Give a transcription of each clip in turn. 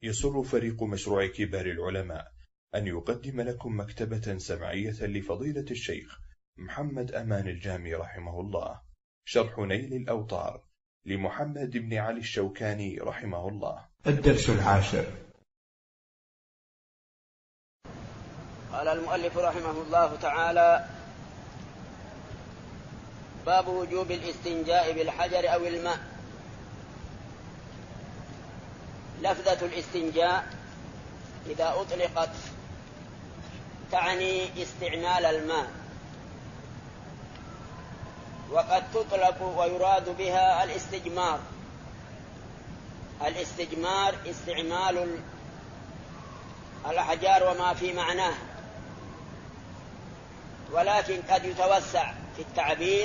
يسر فريق مشروع كبار العلماء أن يقدم لكم مكتبة سمعية لفضيلة الشيخ محمد أمان الجامي رحمه الله، شرح نيل الأوطار لمحمد بن علي الشوكاني رحمه الله. الدرس 10. قال المؤلف رحمه الله تعالى: باب وجوب الاستنجاء بالحجر أو الماء. لفظة الاستنجاء إذا أطلقت تعني استعمال الماء، وقد تطلق ويراد بها الاستجمار. الاستجمار استعمال الأحجار وما في معناه، ولكن قد يتوسع في التعبير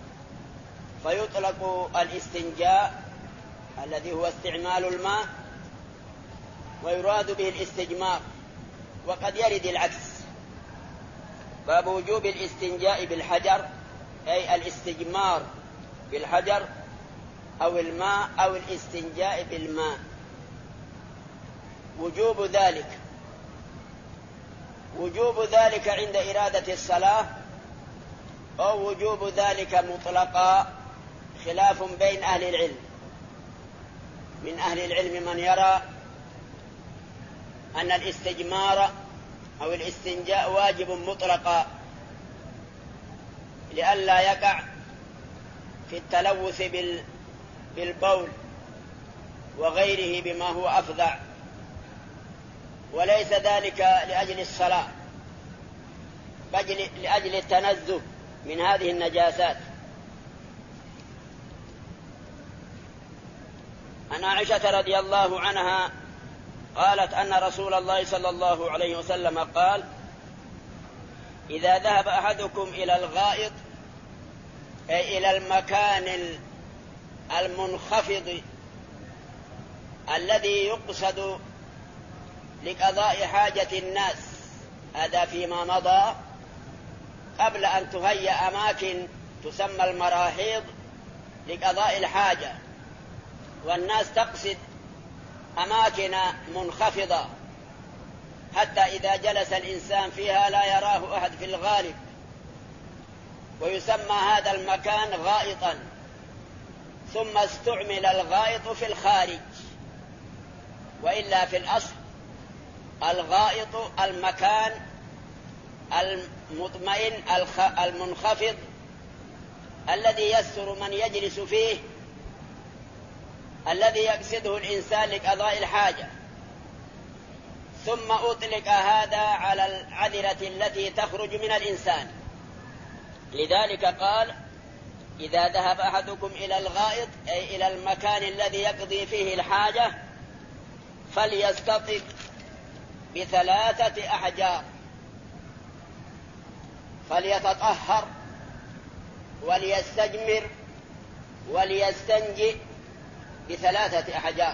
فيطلق الاستنجاء الذي هو استعمال الماء ويراد به الاستجمار، وقد يرد العكس. باب وجوب الاستنجاء بالحجر أي الاستجمار بالحجر أو الماء أو الاستنجاء بالماء. وجوب ذلك عند إرادة الصلاة، أو وجوب ذلك مطلقا، خلاف بين أهل العلم. من أهل العلم من يرى أن الاستجمار أو الاستنجاء واجب مطلقا لئلا يقع في التلوث بالبول وغيره بما هو أفظع، وليس ذلك لأجل الصلاة بل لأجل التنزه من هذه النجاسات. عن عائشة رضي الله عنها قالت أن رسول الله صلى الله عليه وسلم قال: إذا ذهب أحدكم إلى الغائط أي إلى المكان المنخفض الذي يقصد لقضاء حاجة الناس، هذا فيما مضى قبل أن تهيأ أماكن تسمى المراحيض لقضاء الحاجة، والناس تقصد أماكن منخفضة حتى إذا جلس الإنسان فيها لا يراه أحد في الغالب، ويسمى هذا المكان غائطا. ثم استعمل الغائط في الخارج، وإلا في الأصل الغائط المكان المطمئن المنخفض الذي يستر من يجلس فيه، الذي يقصده الإنسان لقضاء الحاجة. ثم أطلق هذا على العذرة التي تخرج من الإنسان، لذلك قال: إذا ذهب أحدكم إلى الغائط أي إلى المكان الذي يقضي فيه الحاجة فليستطب ب3 أحجار، فليتطهر وليستجمر وليستنجئ ب3 أحجار،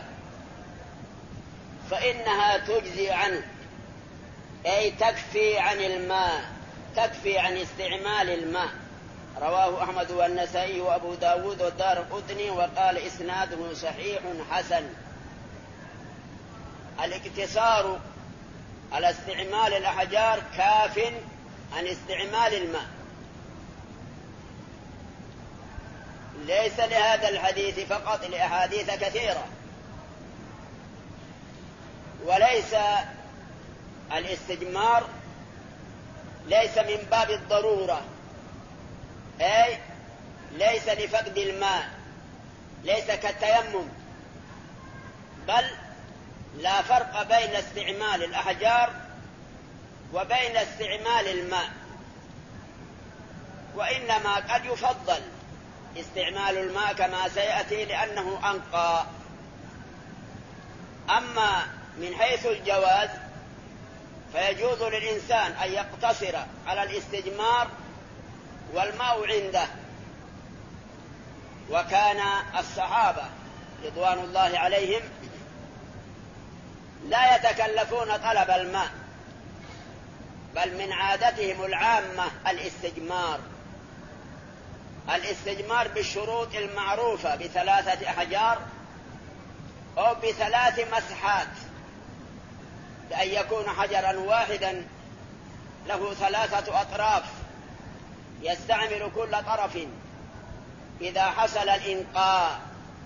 فإنها تجزي عنه أي تكفي عن الماء، تكفي عن استعمال الماء. رواه أحمد والنسائي وأبو داود والدارقطني وقال إسناده صحيح حسن. الاقتصار على استعمال الأحجار كاف عن استعمال الماء. ليس لهذا الحديث فقط، لأحاديث كثيرة. وليس الاستجمار ليس من باب الضرورة، أي ليس لفقد الماء، ليس كالتيمم، بل لا فرق بين استعمال الأحجار وبين استعمال الماء، وإنما قد يفضل استعمال الماء كما سيأتي لأنه أنقى. أما من حيث الجواز فيجوز للإنسان أن يقتصر على الاستجمار والماء عنده. وكان الصحابة رضوان الله عليهم لا يتكلفون طلب الماء، بل من عادتهم العامة الاستجمار بالشروط المعروفة ب3 أحجار أو ب3 مسحات بأن يكون حجرا واحدا له 3 أطراف يستعمل كل طرف إذا حصل الإنقاء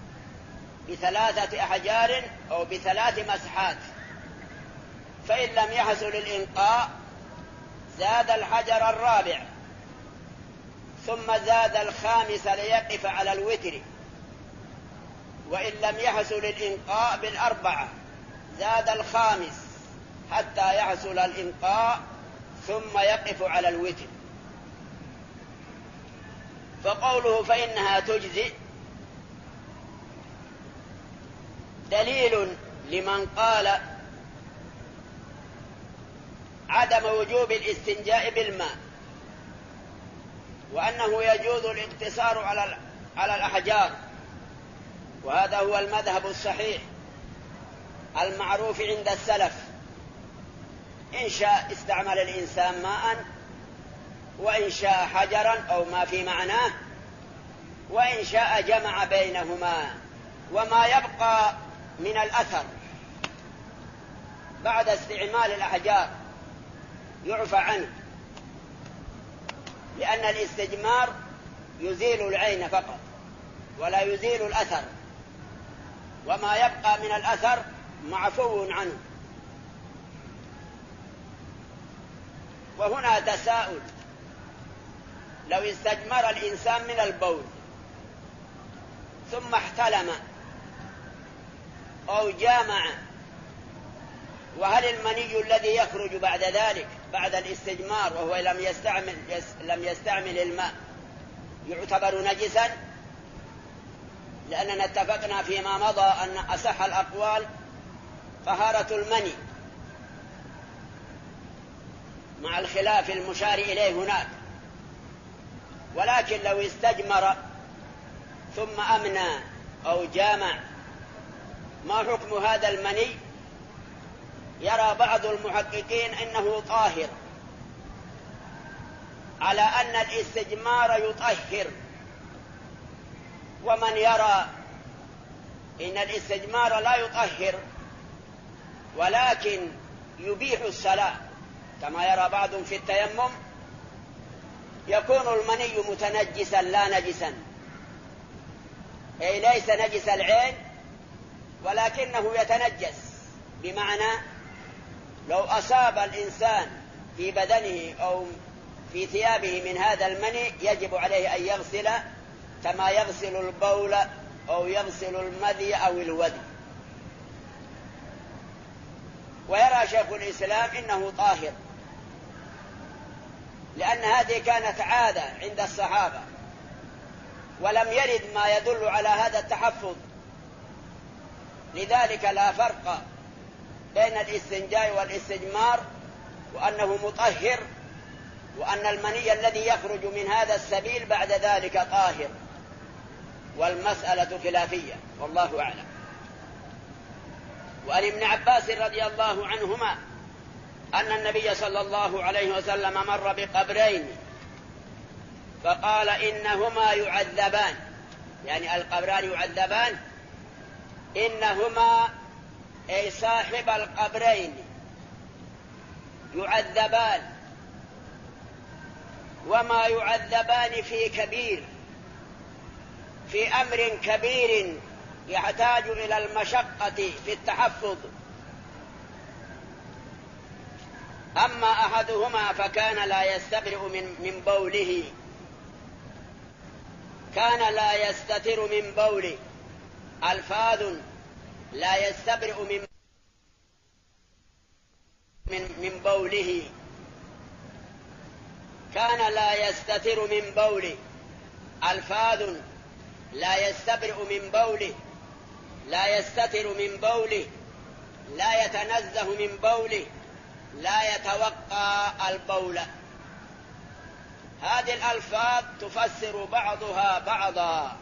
ب3 أحجار أو ب3 مسحات، فإن لم يحصل الإنقاء زاد الحجر الرابع، ثم زاد الخامس ليقف على الوتر، وإن لم يحصل الإنقاء ب4 زاد الخامس حتى يحصل الإنقاء ثم يقف على الوتر. فقوله فإنها تجزئ دليل لمن قال عدم وجوب الاستنجاء بالماء، وأنه يجوز الاقتصار على الأحجار، وهذا هو المذهب الصحيح المعروف عند السلف. إن شاء استعمل الإنسان ماء، وإن شاء حجرا أو ما في معناه، وإن شاء جمع بينهما، وما يبقى من الأثر بعد استعمال الأحجار يعفى عنه، لأن الاستجمار يزيل العين فقط ولا يزيل الأثر، وما يبقى من الأثر معفو عنه. وهنا تساؤل: لو استجمر الإنسان من البول ثم احتلم أو جامع، وهل المني الذي يخرج بعد ذلك بعد الاستجمار وهو لم يستعمل الماء يعتبر نجسا؟ لأننا اتفقنا فيما مضى أن أصح الأقوال طهارة المني، مع الخلاف المشار إليه هناك. ولكن لو استجمر ثم أمنى أو جامع، ما حكم هذا المني؟ يرى بعض المحققين إنه طاهر، على أن الاستجمار يطهر، ومن يرى إن الاستجمار لا يطهر ولكن يبيح الصلاة، كما يرى بعضهم في التيمم، يكون المني متنجسا لا نجسا، أي ليس نجس العين ولكنه يتنجس، بمعنى لو أصاب الإنسان في بدنه أو في ثيابه من هذا المني يجب عليه أن يغسل كما يغسل البول أو يغسل المذي أو الودي. ويرى شيخ الإسلام إنه طاهر، لأن هذه كانت عادة عند الصحابة، ولم يرد ما يدل على هذا التحفظ، لذلك لا فرق بين الاستنجاء والاستجمار، وأنه مطهر، وأن المني الذي يخرج من هذا السبيل بعد ذلك طاهر، والمسألة خلافية والله أعلم. وعن ابن عباس رضي الله عنهما أن النبي صلى الله عليه وسلم مر بقبرين فقال إنهما يعذبان، يعني القبران يعذبان، إنهما أي صاحب القبرين يعذبان، وما يعذبان في كبير، في أمر كبير يحتاج إلى المشقة في التحفظ. أما أحدهما فكان لا يستبرئ من بوله، كان لا يستتر من بوله، ألفاظ لا يستبرئ من بوله، كان لا يستتر من بوله، ألفاظ لا يستبرئ من بوله، لا يستتر من بوله، لا يتنزه من بوله، لا يتوقى البول. هذه الألفاظ تفسر بعضها بعضا،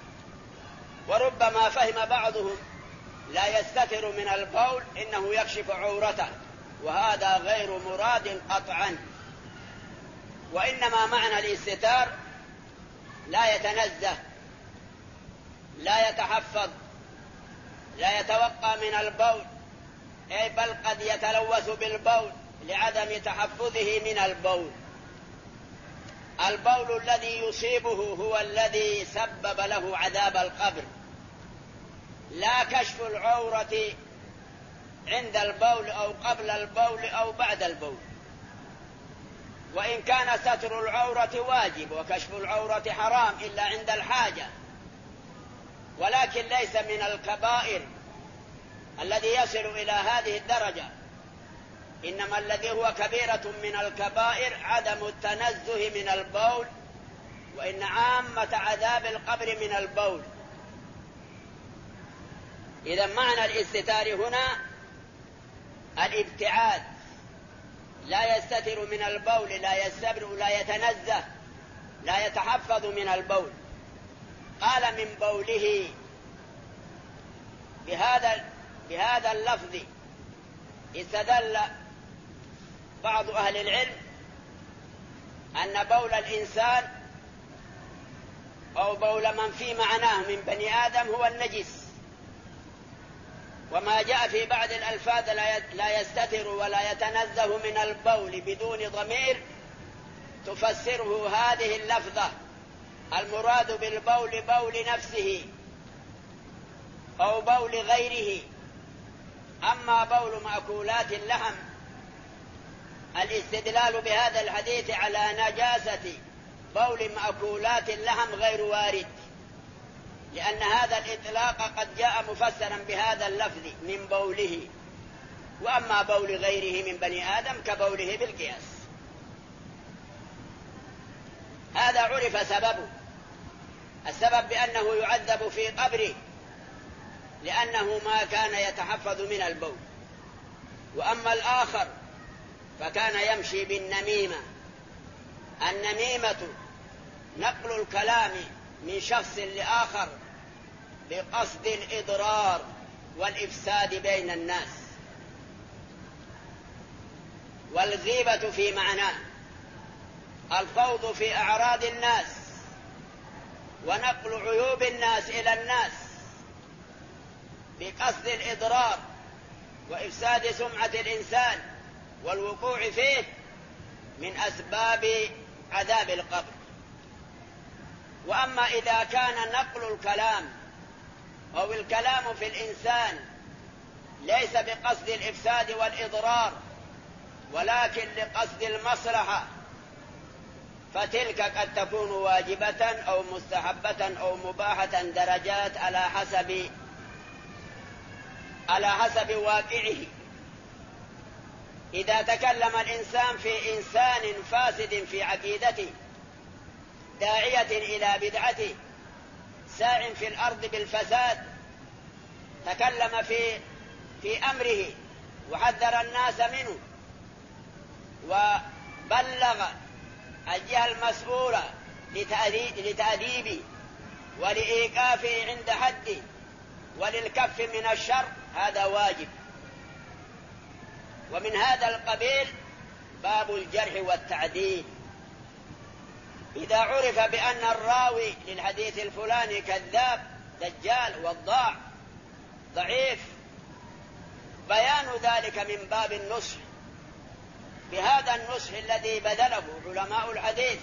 وربما فهم بعضهم لا يستتر من البول إنه يكشف عورته، وهذا غير مراد قطعا، وإنما معنى الاستتار لا يتنزه، لا يتحفظ، لا يتوقى من البول، أي بل قد يتلوث بالبول لعدم تحفظه من البول. البول الذي يصيبه هو الذي سبب له عذاب القبر، لا كشف العورة عند البول أو قبل البول أو بعد البول. وإن كان ستر العورة واجب وكشف العورة حرام إلا عند الحاجة، ولكن ليس من الكبائر الذي يصل إلى هذه الدرجة، إنما الذي هو كبيرة من الكبائر عدم التنزه من البول، وإن عامة عذاب القبر من البول. إذا معنى الاستتار هنا الابتعاد، لا يستتر من البول، لا يستبرئ، لا يتنزه، لا يتحفظ من البول. قال من بوله بهذا اللفظ استدل بعض أهل العلم أن بول الإنسان أو بول من في معناه من بني آدم هو النجس، وما جاء في بعض الألفاظ لا يستتر ولا يتنزه من البول بدون ضمير تفسره هذه اللفظة. المراد بالبول بول نفسه أو بول غيره. أما بول مأكولات اللحم الاستدلال بهذا الحديث على نجاسة بول مأكولات اللحم غير وارد، لأن هذا الإطلاق قد جاء مفسرا بهذا اللفظ من بوله، وأما بول غيره من بني آدم كبوله بالقياس. هذا عرف سببه، السبب بأنه يعذب في قبره لأنه ما كان يتحفظ من البول. وأما الآخر فكان يمشي بالنميمة. النميمة نقل الكلام من شخص لآخر بقصد الإضرار والإفساد بين الناس. والغيبة في معناه الخوض في أعراض الناس ونقل عيوب الناس إلى الناس بقصد الإضرار وإفساد سمعة الإنسان والوقوع فيه من أسباب عذاب القبر. وأما إذا كان نقل الكلام أو الكلام في الإنسان ليس بقصد الإفساد والإضرار ولكن لقصد المصلحة، فتلك قد تكون واجبة أو مستحبة أو مباحة درجات على حسب واقعه. إذا تكلم الإنسان في إنسان فاسد في عقيدته داعية إلى بدعته ساع في الأرض بالفساد، تكلم في أمره وحذر الناس منه وبلغ الجهة المسؤولة لتأديبه ولإيقافه عند حده وللكف من الشر، هذا واجب. ومن هذا القبيل باب الجرح والتعديل. إذا عرف بأن الراوي للحديث الفلاني كذاب دجال وضاع ضعيف، بيان ذلك من باب النصح، بهذا النصح الذي بذله علماء الحديث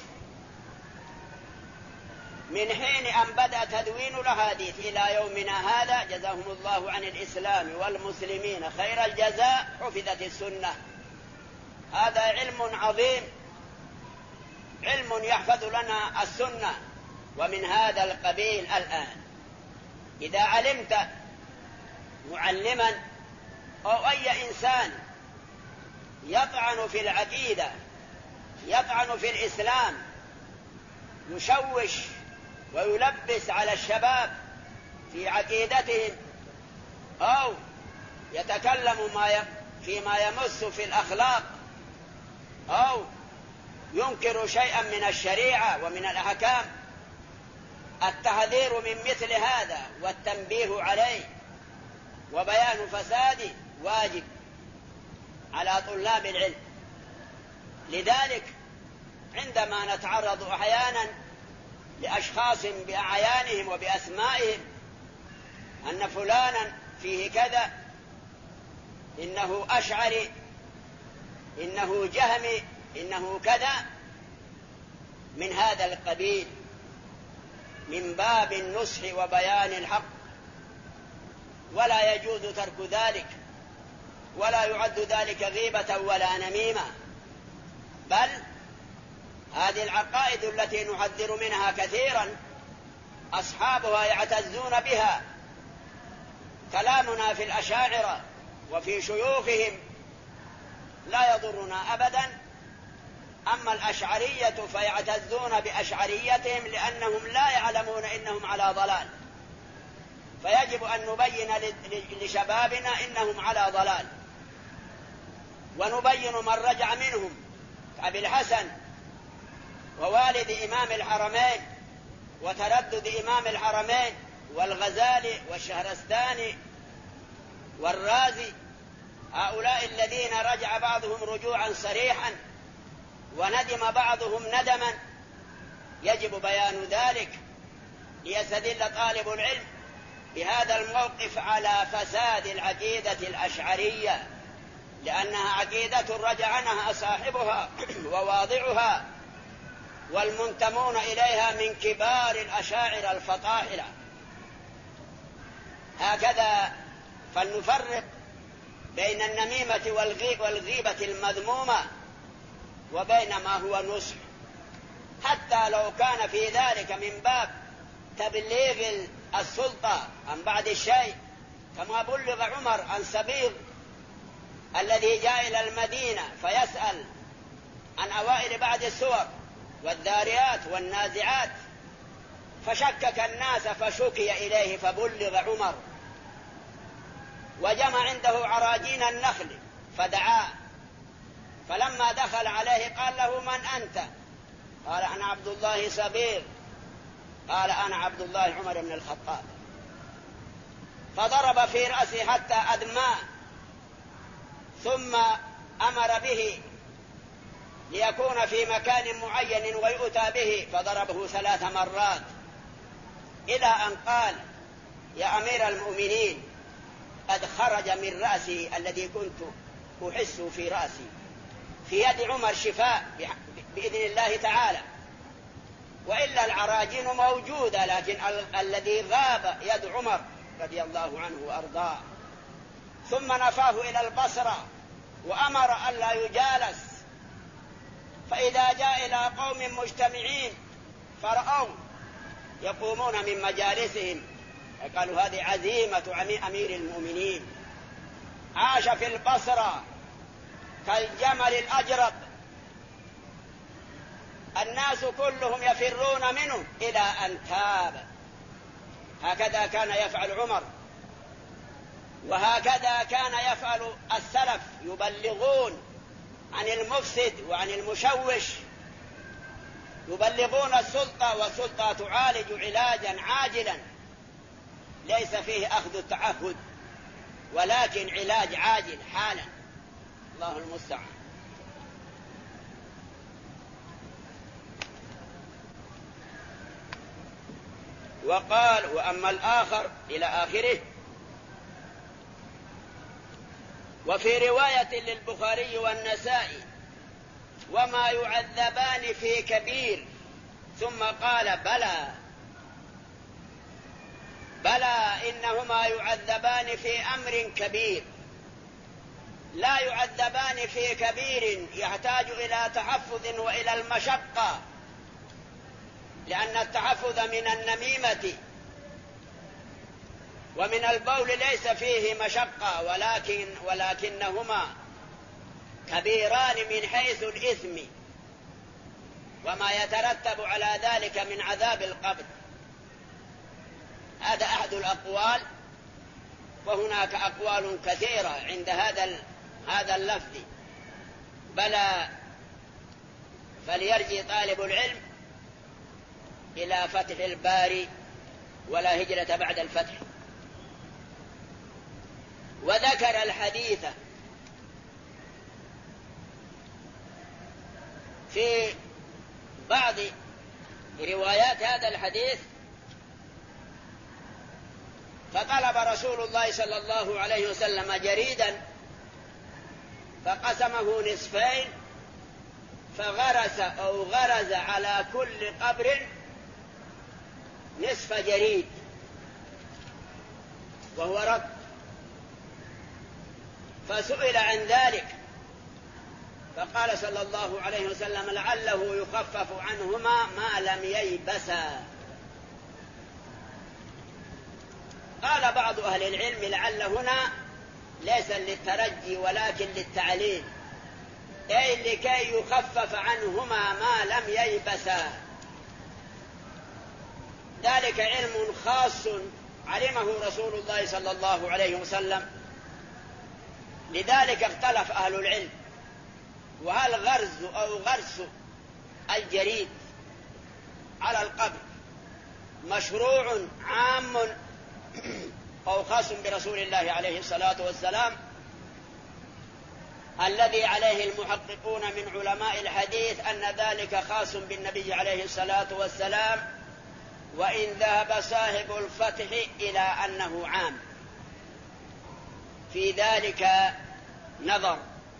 من حين أن بدأ تدوين الأحاديث إلى يومنا هذا، جزاهم الله عن الإسلام والمسلمين خير الجزاء، حفظت السنة. هذا علم عظيم، علم يحفظ لنا السنة. ومن هذا القبيل الآن إذا علمت معلما أو أي إنسان يطعن في العقيدة، يطعن في الإسلام، يشوش ويلبس على الشباب في عقيدتهم، أو يتكلم فيما يمس في الأخلاق، أو ينكر شيئا من الشريعة ومن الأحكام، التحذير من مثل هذا والتنبيه عليه وبيان فساده واجب على طلاب العلم. لذلك عندما نتعرض أحيانا لأشخاص بأعيانهم وبأسمائهم أن فلانا فيه كذا، إنه أشعري، إنه جهمي، إنه كذا، من هذا القبيل، من باب النصح وبيان الحق، ولا يجوز ترك ذلك، ولا يعد ذلك غيبة ولا نميمة، بل هذه العقائد التي نحذر منها كثيرا أصحابها يعتزون بها. كلامنا في الأشاعرة وفي شيوخهم لا يضرنا أبدا، أما الأشعرية فيعتزون بأشعريتهم لأنهم لا يعلمون إنهم على ضلال، فيجب أن نبين لشبابنا إنهم على ضلال، ونبين من رجع منهم كأبي الحسن ووالد إمام الحرمين وتردد إمام الحرمين والغزالي والشهرستاني والرازي، هؤلاء الذين رجع بعضهم رجوعا صريحا وندم بعضهم ندما، يجب بيان ذلك ليستدل طالب العلم بهذا الموقف على فساد العقيدة الأشعرية، لأنها عقيدة رجع عنها صاحبها وواضعها والمنتمون إليها من كبار الأشاعرة الفطاحلة. هكذا فلنفرق بين النميمة والغيبة المذمومة وبين ما هو نصح، حتى لو كان في ذلك من باب تبليغ السلطة عن بعد الشيء، كما بلغ عمر عن سبيغ الذي جاء إلى المدينة فيسأل عن أوائل بعد السور والذاريات والنازعات، فشكك الناس فشكي إليه فبلغ عمر، وجمع عنده عراجين النخل فدعاه، فلما دخل عليه قال له: من أنت؟ قال: أنا عبد الله سبيغ. قال: أنا عبد الله عمر بن الخطاب. فضرب في رأسه حتى أدماه، ثم أمر به ليكون في مكان معين ويؤتى به، فضربه 3 مرات، إلى أن قال: يا أمير المؤمنين، قد خرج من رأسي الذي كنت أحس في رأسي، في يد عمر شفاء بإذن الله تعالى، وإلا العراجين موجودة، لكن الذي غاب يد عمر رضي الله عنه وأرضاه. ثم نفاه إلى البصرة وأمر ألا يجالس، فإذا جاء إلى قوم مجتمعين فرأوا يقومون من مجالسهم قالوا: هذه عزيمة أمير المؤمنين. عاش في البصرة كالجمل الأجرب، الناس كلهم يفرون منه إلى أن تاب. هكذا كان يفعل عمر، وهكذا كان يفعل السلف، يبلغون عن المفسد وعن المشوش، يبلغون السلطة، والسلطة تعالج علاجا عاجلا ليس فيه أخذ التعهد، ولكن علاج عاجل حالا. الله المستعان. وقال: وأما الآخر إلى آخره. وفي رواية للبخاري والنسائي: وما يعذبان في كبير، ثم قال: بلى إنهما يعذبان في أمر كبير، لا يعذبان في كبير يحتاج إلى تحفظ وإلى المشقة، لأن التحفظ من النميمة ومن البول ليس فيه مشقة، ولكنهما كبيران من حيث الإثم وما يترتب على ذلك من عذاب القبر. هذا أحد الأقوال، وهناك أقوال كثيرة عند هذا اللفظ. بلى، فليرجع طالب العلم إلى فتح الباري، ولا هجرة بعد الفتح. وذكر الحديث في بعض روايات هذا الحديث، فطلب رسول الله صلى الله عليه وسلم جريدا فقسمه نصفين، فغرس أو غرز على كل قبر نصف جريد وهو رب. فسئل عن ذلك فقال صلى الله عليه وسلم: لعله يخفف عنهما ما لم ييبسا. قال بعض أهل العلم: لعل هنا ليس للترجي ولكن للتعليل، أي لكي يخفف عنهما ما لم ييبسا. ذلك علم خاص علمه رسول الله صلى الله عليه وسلم، لذلك اختلف أهل العلم: وهل غرز أو غرس الجريد على القبر مشروع عام أو خاص برسول الله عليه الصلاة والسلام؟ الذي عليه المحققون من علماء الحديث أن ذلك خاص بالنبي عليه الصلاة والسلام، وإن ذهب صاحب الفتح إلى أنه عام. في ذلك نظر،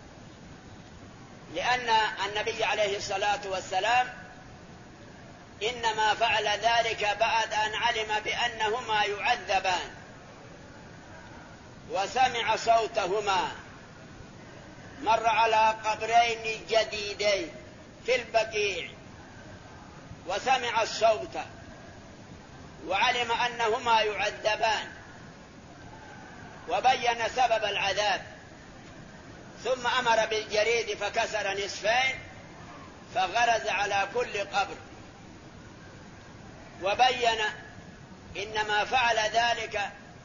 لأن النبي عليه الصلاة والسلام إنما فعل ذلك بعد أن علم بأنهما يعذبان وسمع صوتهما. مر على قبرين جديدين في البقيع وسمع الصوت وعلم أنهما يعذبان وبين سبب العذاب، ثم أمر بالجريد فكسر نصفين فغرز على كل قبر، وبين إنما فعل ذلك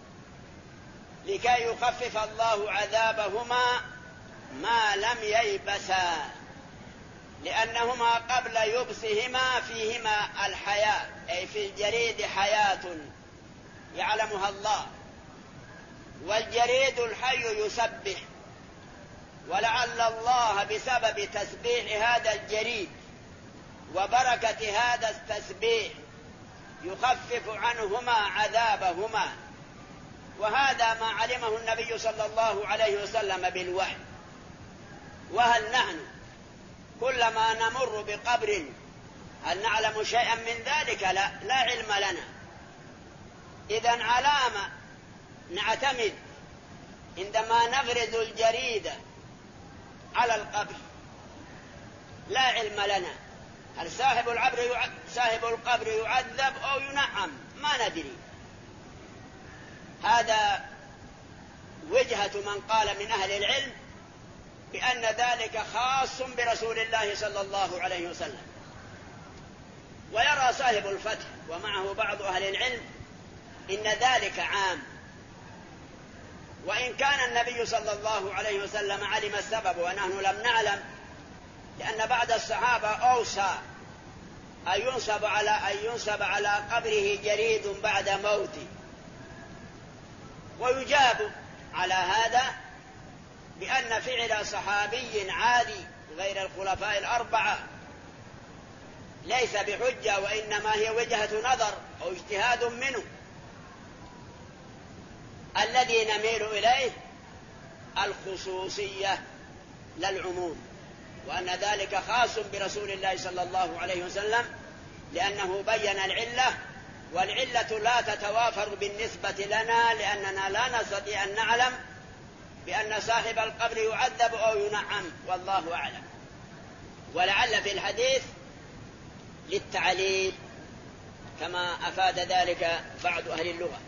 لكي يخفف الله عذابهما ما لم ييبسا، لأنهما قبل يبسهما فيهما الحياة، أي في الجريد حياة يعلمها الله، والجريد الحي يسبح، ولعل الله بسبب تسبيح هذا الجريد وبركة هذا التسبيح يخفف عنهما عذابهما. وهذا ما علمه النبي صلى الله عليه وسلم بالوحي. وهل نحن كلما نمر بقبر هل نعلم شيئا من ذلك؟ لا علم لنا. إذن علامة نعتمد عندما نغرز الجريدة على القبر؟ لا علم لنا. هل صاحب القبر يعذب أو ينعم؟ ما ندري. هذا وجهة من قال من أهل العلم بأن ذلك خاص برسول الله صلى الله عليه وسلم. ويرى صاحب الفتح ومعه بعض أهل العلم إن ذلك عام، وإن كان النبي صلى الله عليه وسلم علم السبب ونحن لم نعلم، لأن بعض الصحابة أوصى أن ينصب على قبره جريد بعد موته. ويجاب على هذا بأن فعل صحابي عادي غير الخلفاء الأربعة ليس بحجة، وإنما هي وجهة نظر أو اجتهاد منه. الذي نميل إليه الخصوصية للعموم، وأن ذلك خاص برسول الله صلى الله عليه وسلم، لأنه بين العلة، والعلة لا تتوافر بالنسبة لنا، لأننا لا نستطيع أن نعلم بأن صاحب القبر يعذب أو ينعم، والله أعلم. ولعل في الحديث للتعليل كما أفاد ذلك بعض أهل اللغة.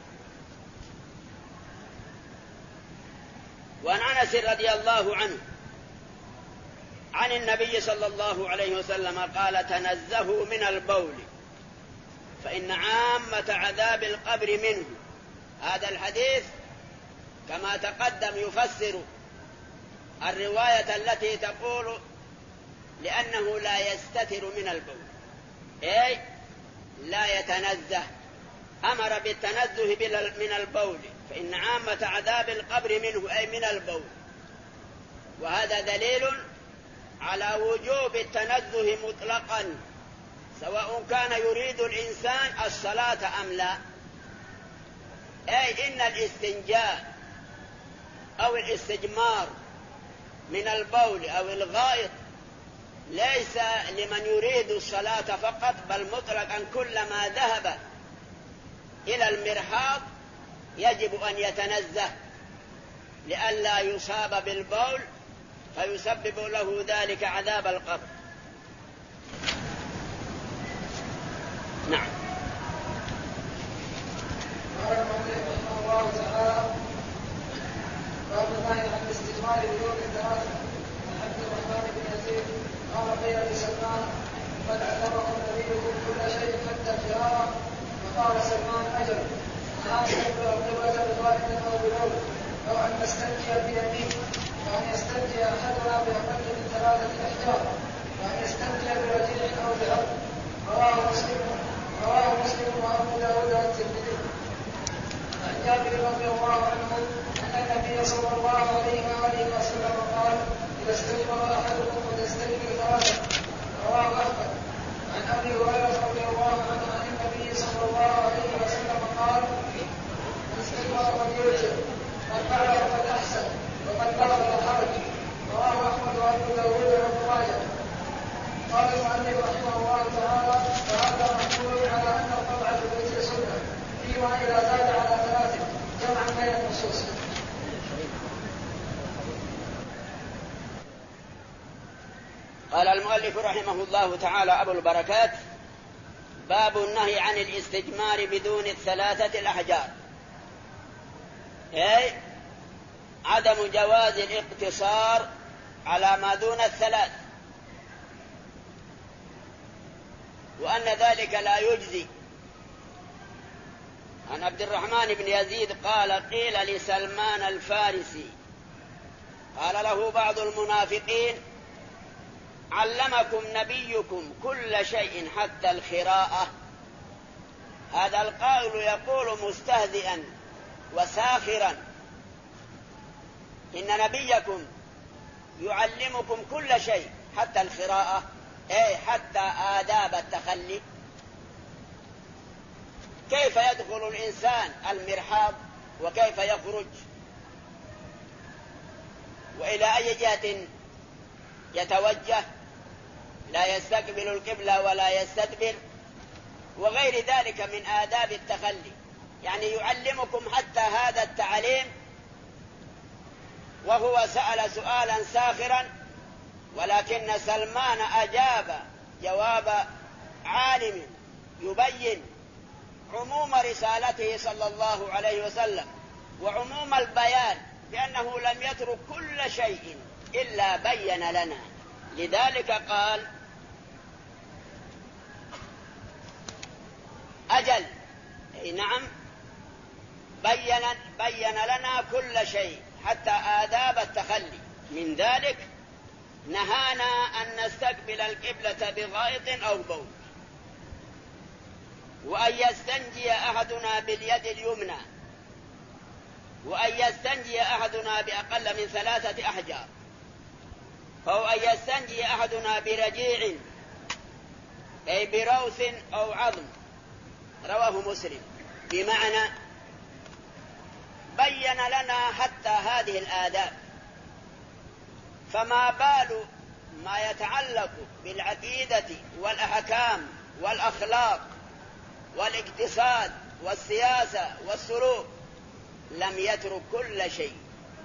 وعن أنس رضي الله عنه عن النبي صلى الله عليه وسلم قال: تنزهوا من البول فإن عامة عذاب القبر منه. هذا الحديث كما تقدم يفسر الرواية التي تقول لأنه لا يستتر من البول، أي لا يتنزه، أمر بالتنزه من البول، فإن عامة عذاب القبر منه أي من البول. وهذا دليل على وجوب التنزه مطلقا، سواء كان يريد الإنسان الصلاة أم لا. أي إن الاستنجاء أو الاستجمار من البول أو الغائط ليس لمن يريد الصلاة فقط، بل مطلقا كلما ذهب إلى المرحاض يجب أن يتنزه لئلا يصاب بالبول فيسبب له ذلك عذاب القبر. نعم. قال المؤلف رحمه الله تعالى: باب النهي عن الاستجمار بدون الثلاثة. عن عبد الرحمن بن يزيد قال: قيل لسلمان: قد علمكم نبيكم كل شيء حتى الفرار. فقال سلمان: أجل، لا نستقبل القبلة بغائط أو ببول، أو أن نستنجي بيمين، وأن يستنجي أحدنا بأقل من 3 أحجار، وأن يستنجي برجيع أو بأرض. رواه مسلم وأبو داود والترمذي. عن جابر رضي الله عنه أن النبي صلى الله عليه وآله وسلم قال: إذا استجمر أحدكم فليستجمر 3. رواه أحمد. عن أبي هريرة رضي الله عنه عن النبي صلى الله عليه وسلم قال: من استجمر فليوتر، من فعل فقد أحسن، ومن بلغ فحرج. رواه أحمد وأبو داود وابن ماجه. قال المؤلف رحمه الله تعالى: وهذا محمول على أن القطع في الوتر سنة فيما إذا زاد على 3 جمعا بين النصوص. قال المؤلف رحمه الله تعالى أبو البركات: باب النهي عن الاستجمار بدون 3 الأحجار، أي عدم جواز الاقتصار على ما دون 3، وأن ذلك لا يجزي. عن عبد الرحمن بن يزيد قال: قيل لسلمان الفارسي، قال له بعض المنافقين: علمكم نبيكم كل شيء حتى الخراءة. هذا القائل يقول مستهزئا وساخرا: إن نبيكم يعلمكم كل شيء حتى الخراءة، أي حتى آداب التخلي. كيف يدخل الإنسان المرحاض وكيف يخرج، وإلى أي جهة يتوجه، لا يستقبل القبلة ولا يستدبر، وغير ذلك من آداب التخلي. يعني يعلمكم حتى هذا التعليم، وهو سأل سؤالا ساخرا، ولكن سلمان أجاب جواب عالم يبين عموم رسالته صلى الله عليه وسلم وعموم البيان، بأنه لم يترك كل شيء إلا بين لنا. لذلك قال: أجل، أي نعم، بين لنا كل شيء حتى آداب التخلي. من ذلك نهانا أن نستقبل القبلة بغائط أو بول، وأن يستنجي أحدنا باليد اليمنى، وأن يستنجي أحدنا بأقل من 3 أحجار، أو أن يستنجي أحدنا برجيع، أي بروث أو عظم. رواه مسلم. بمعنى بين لنا حتى هذه الآداب. فما بال ما يتعلق بالعقيدة والأحكام والأخلاق والاقتصاد والسياسة والسلوك، لم يترك كل شيء.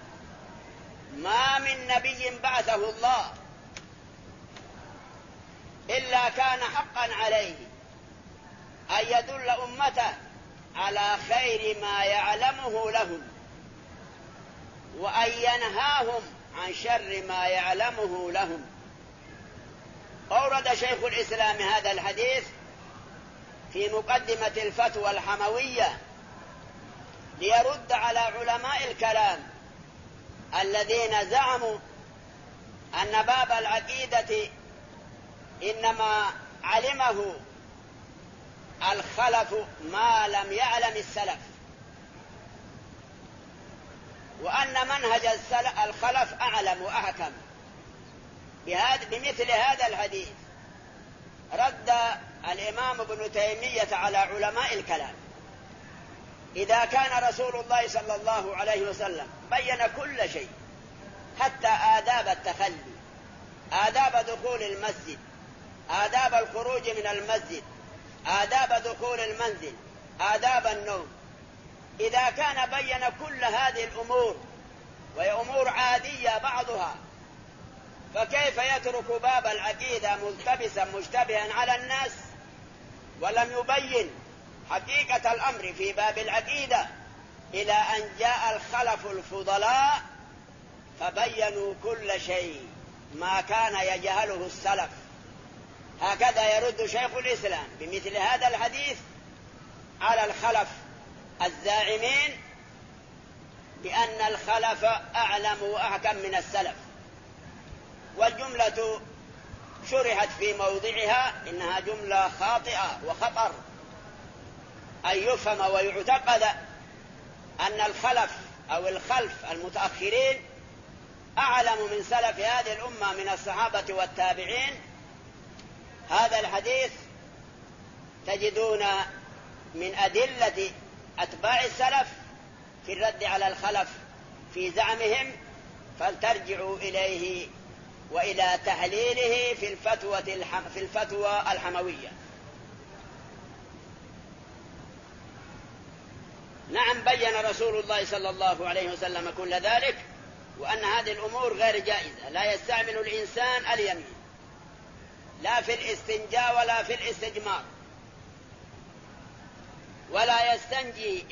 ما من نبي بعثه الله إلا كان حقا عليه أن يدل أمته على خير ما يعلمه لهم، وأن ينهاهم عن شر ما يعلمه لهم. أورد شيخ الإسلام هذا الحديث في مقدمة الفتوى الحموية ليرد على علماء الكلام الذين زعموا أن باب العقيدة إنما علمه الخلف ما لم يعلم السلف، وأن منهج الخلف أعلم وأحكم. بمثل هذا الحديث رد الإمام ابن تيمية على علماء الكلام: إذا كان رسول الله صلى الله عليه وسلم بين كل شيء حتى آداب آداب التخلي، آداب دخول المسجد، آداب الخروج من المسجد، آداب دخول المنزل، آداب النوم. إذا كان بين كل هذه الأمور وهي أمور عادية بعضها، فكيف يترك باب العقيدة ملتبسا مشتبها على الناس ولم يبين حقيقة الأمر في باب العقيدة، إلى أن جاء الخلف الفضلاء فبينوا كل شيء ما كان يجهله السلف. هكذا يرد شيخ الإسلام بمثل هذا الحديث على الخلف الزاعمين بأن الخلف أعلم وأحكم من السلف. والجملة شرحت في موضعها إنها جملة خاطئة وخطر، أن يفهم ويعتقد أن الخلف أو الخلف المتأخرين أعلم من سلف هذه الأمة من الصحابة والتابعين. هذا الحديث تجدون من أدلة أتباع السلف في الرد على الخلف في زعمهم، فلترجعوا إليه وإلى تحليله في الفتوى الحموية. نعم، بين رسول الله صلى الله عليه وسلم كل ذلك، وأن هذه الأمور غير جائزة. لا يستعمل الإنسان اليمين لا في الاستنجاء ولا في الاستجمار، ولا يستنجي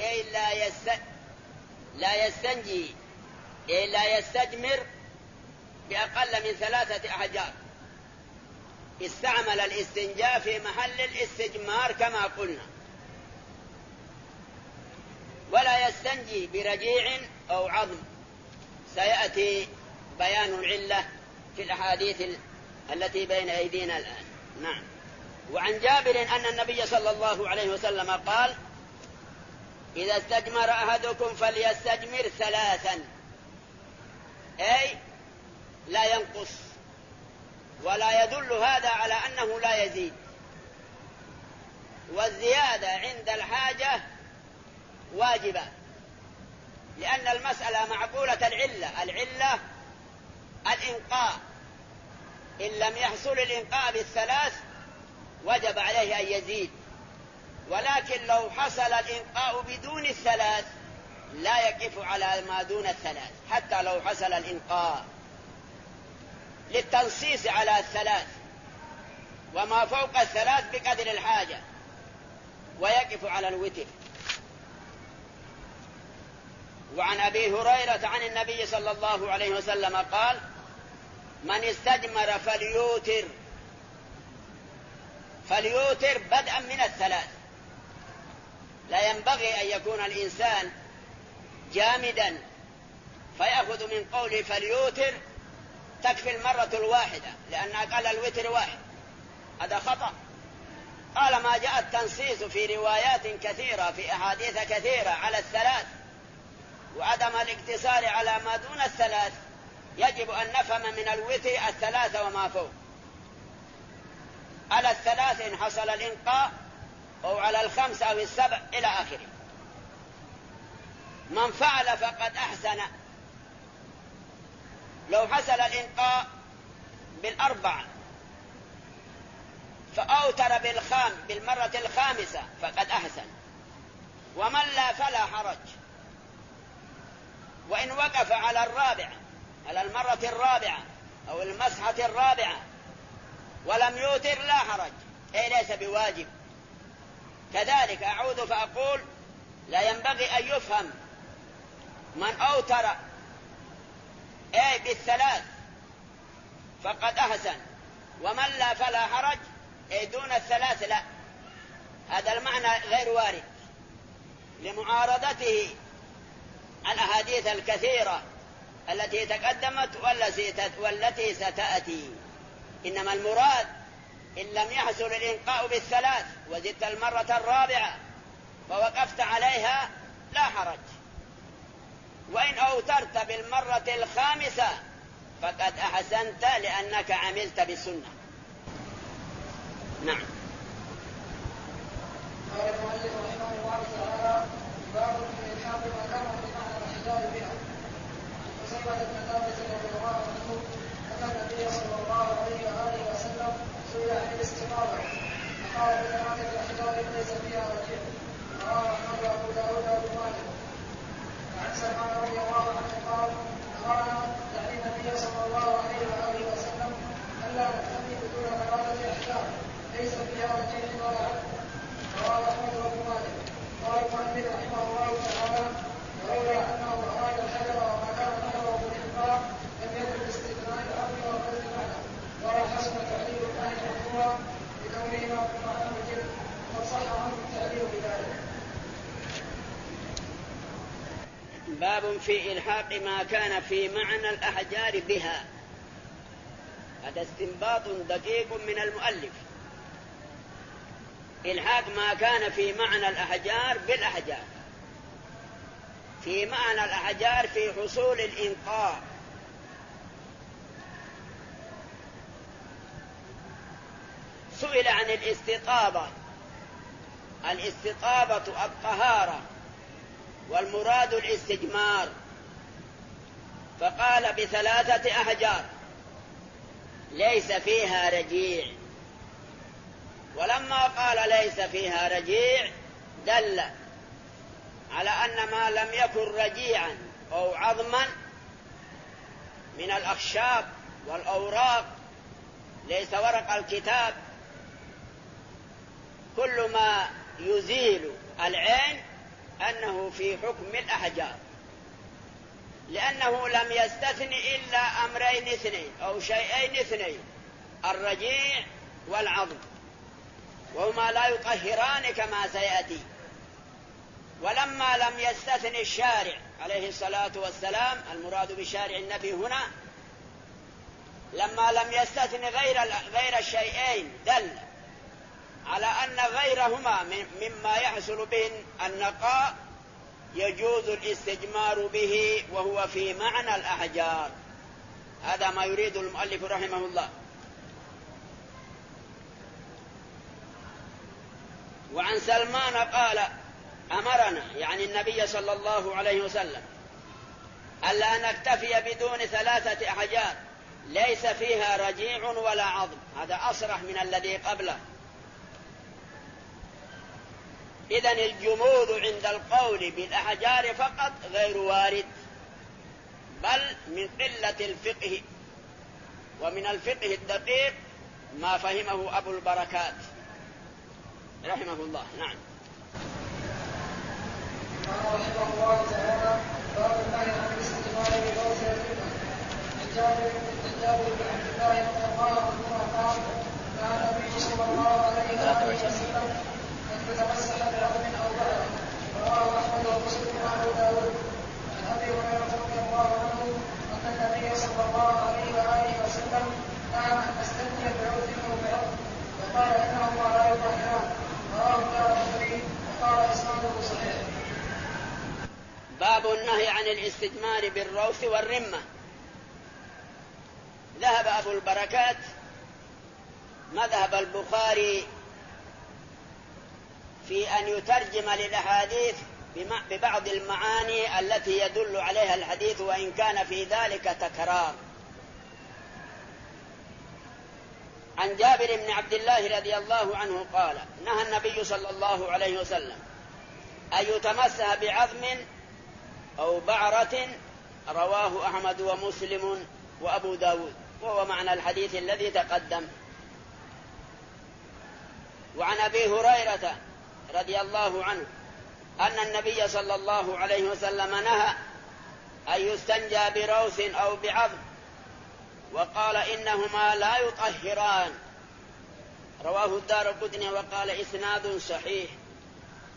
لا يستجمر بأقل من 3 أحجار. استعمل الاستنجاء في محل الاستجمار كما قلنا. ولا يستنجي برجيع أو عظم، سيأتي بيان العلة في الأحاديث التي بين أيدينا الآن. نعم. وعن جابر أن النبي صلى الله عليه وسلم قال: إذا استجمر أحدكم فليستجمر 3، أي لا ينقص، ولا يدل هذا على أنه لا يزيد. والزيادة عند الحاجة واجبة، لأن المسألة معقولة العلة الإنقاء. إن لم يحصل الإنقاء ب3 وجب عليه أن يزيد، ولكن لو حصل الإنقاء بدون 3 لا يقف على ما دون 3 حتى لو حصل الإنقاء، للتنصيص على 3 وما فوق 3 بقدر الحاجة، ويقف على الوتر. وعن أبي هريرة عن النبي صلى الله عليه وسلم قال: من استجمر فليوتر بدءا من 3. لا ينبغي أن يكون الإنسان جامدا فيأخذ من قوله فليوتر تكفي المرة الواحدة، لأن أقل الوتر 1. هذا خطأ. قال: ما جاء التنصيص في روايات كثيرة في أحاديث كثيرة على 3 وعدم الاقتصار على ما دون 3، يجب أن نفهم من الوتر 3 وما فوق. على 3 إن حصل الإنقاء، أو على 5 أو 7 إلى آخره. من فعل فقد أحسن. لو حصل الإنقاء بال4 فأوتر بالمرة 5 فقد أحسن. ومن لا فلا حرج. وإن وقف على المرة 4 أو المسحة 4 ولم يوتر لا حرج، أي ليس بواجب. كذلك أعود فأقول: لا ينبغي أن يفهم من أوتر أي بال3 فقد أحسن، ومن لا فلا حرج أي دون 3 لا. هذا المعنى غير وارد لمعارضته الأحاديث الكثيرة التي تقدمت والتي ستأتي. إنما المراد إن لم يحصل الإنقاء بال3 وزدت المرة 4 فوقفت عليها لا حرج. وإن أوترت بالمرة 5 فقد أحسنت، لأنك عملت بالسنة. نعم. قال المؤلف رحمه الله تعالى: باب في الحاض والأمر بمعنى الاحتجاج بها. عن قصيبة بن ثابت رضي الله عنه باب في إلحاق ما كان في معنى الأحجار بها. هذا استنباط دقيق من المؤلف. إلحاق ما كان في معنى الأحجار بالأحجار، في معنى الأحجار في حصول الإنقاء. سئل عن الاستطابة. الاستطابة الطهارة، والمراد الاستجمار، فقال ب3 أحجار ليس فيها رجيع. ولما قال ليس فيها رجيع دل على أن ما لم يكن رجيعا أو عظما من الأخشاب والأوراق، ليس ورق الكتاب، كل ما يزيل العين أنه في حكم الأحجار، لأنه لم يستثن إلا أمرين اثنين أو شيئين اثنين: الرجيع والعظم، وهما لا يطهران كما سيأتي. ولما لم يستثن الشارع عليه الصلاة والسلام، المراد بشارع النبي هنا، لما لم يستثن غير الشيئين دل على أن غيرهما مما يحصل به النقاء يجوز الاستجمار به، وهو في معنى الأحجار. هذا ما يريد المؤلف رحمه الله. وعن سلمان قال: أمرنا، يعني النبي صلى الله عليه وسلم، ألا نكتفي بدون 3 أحجار ليس فيها رجيع ولا عظم. هذا أصرح من الذي قبله. إذن الجمود عند القول بالأحجار فقط غير وارد، بل من قلة الفقه ومن الفقه الدقيق ما فهمه أبو البركات رحمه الله. نعم. رحمه الله تعالى: باب النهي عن الاستجمار بروث الرمة. عن جابر بن عبد الله رضي الله عنهما قال: كان النبي صلى الله عليه وسلم ان تتمسح بعظم او بعض. رواه احمد ومسلم وابو داود. عن ابي هريره رضي الله عنه ان النبي صلى الله عليه وسلم نهى ان تستنجي بعظم او بعظم، وقال انهما لا يطهران. رواه الدارقطني وقال اسناده صحيح. باب النهي عن الاستجمار بالروث والرمة. ذهب أبو البركات مذهب البخاري في أن يترجم للأحاديث ببعض المعاني التي يدل عليها الحديث، وإن كان في ذلك تكرار. عن جابر بن عبد الله رضي الله عنه قال: نهى النبي صلى الله عليه وسلم أن يتمسح بعظم أو بعرة. رواه أحمد ومسلم وأبو داود، وهو معنى الحديث الذي تقدم. وعن أبي هريرة رضي الله عنه أن النبي صلى الله عليه وسلم نهى أن يستنجى بروث أو بعظم، وقال إنهما لا يطهران. رواه الدارقطني وقال إسناد صحيح.